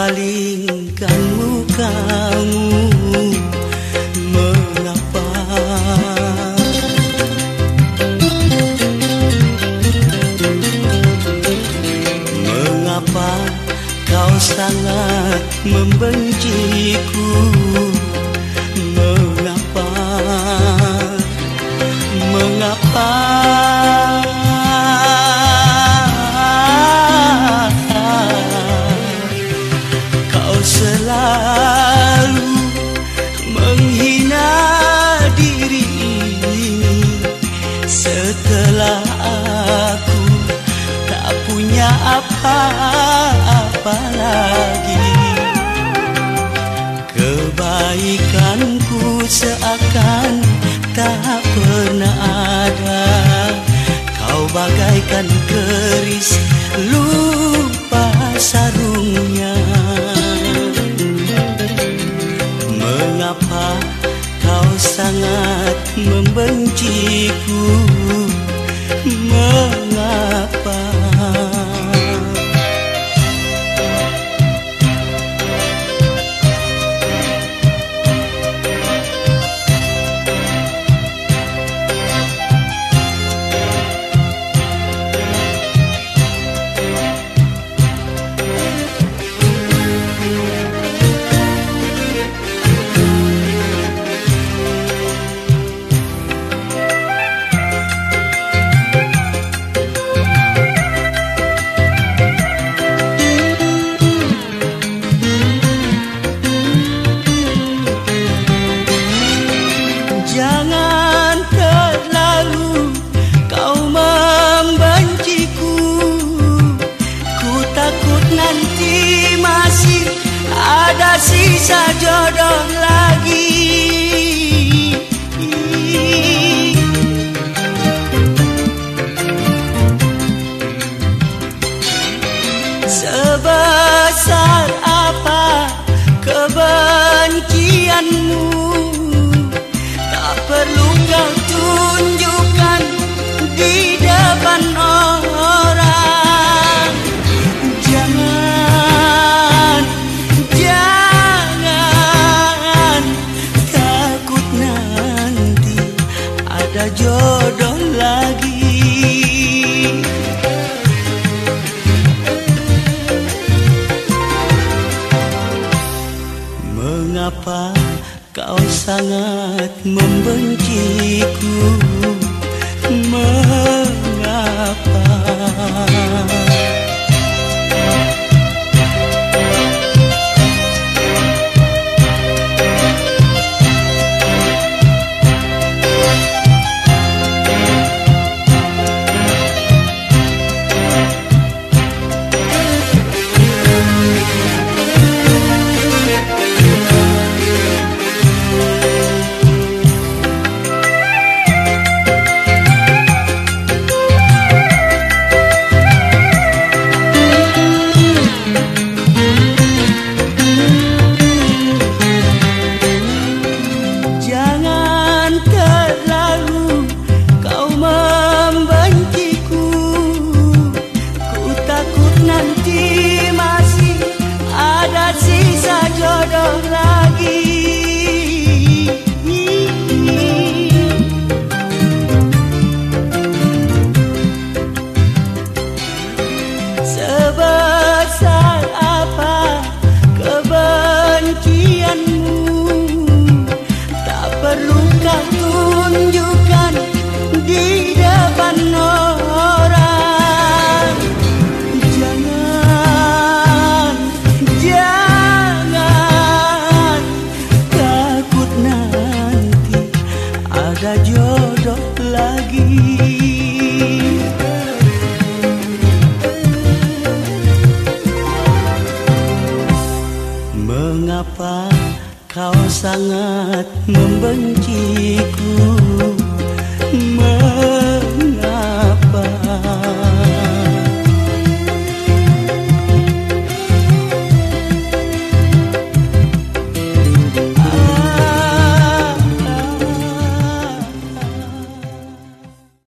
palingkan mukamu, mengapa? Mengapa kau sangat membenciku? Mengapa? Mengapa? Selalu menghina diri ini setelah aku tak punya apa-apa lagi. Kebaikanku seakan tak pernah ada. Kau bagaikan keris lupa sarungnya. Mengapa kau sangat membenciku? Mengapa? Jangan terlalu kau membenciku. Ku takut nanti masih ada sisa jodoh lagi. Sebesar apa kebencianmu, perlu kau tunjukkan di depan orang. Jangan, jangan takut nanti ada jodoh lagi. Mengapa kau sangat membenciku? Mengapa? Sebesar apa kebencianmu, tak perlu kau tunjukkan di depan orang. Jangan, jangan takut nanti ada jodoh lagi. Mengapa kau sangat membenciku?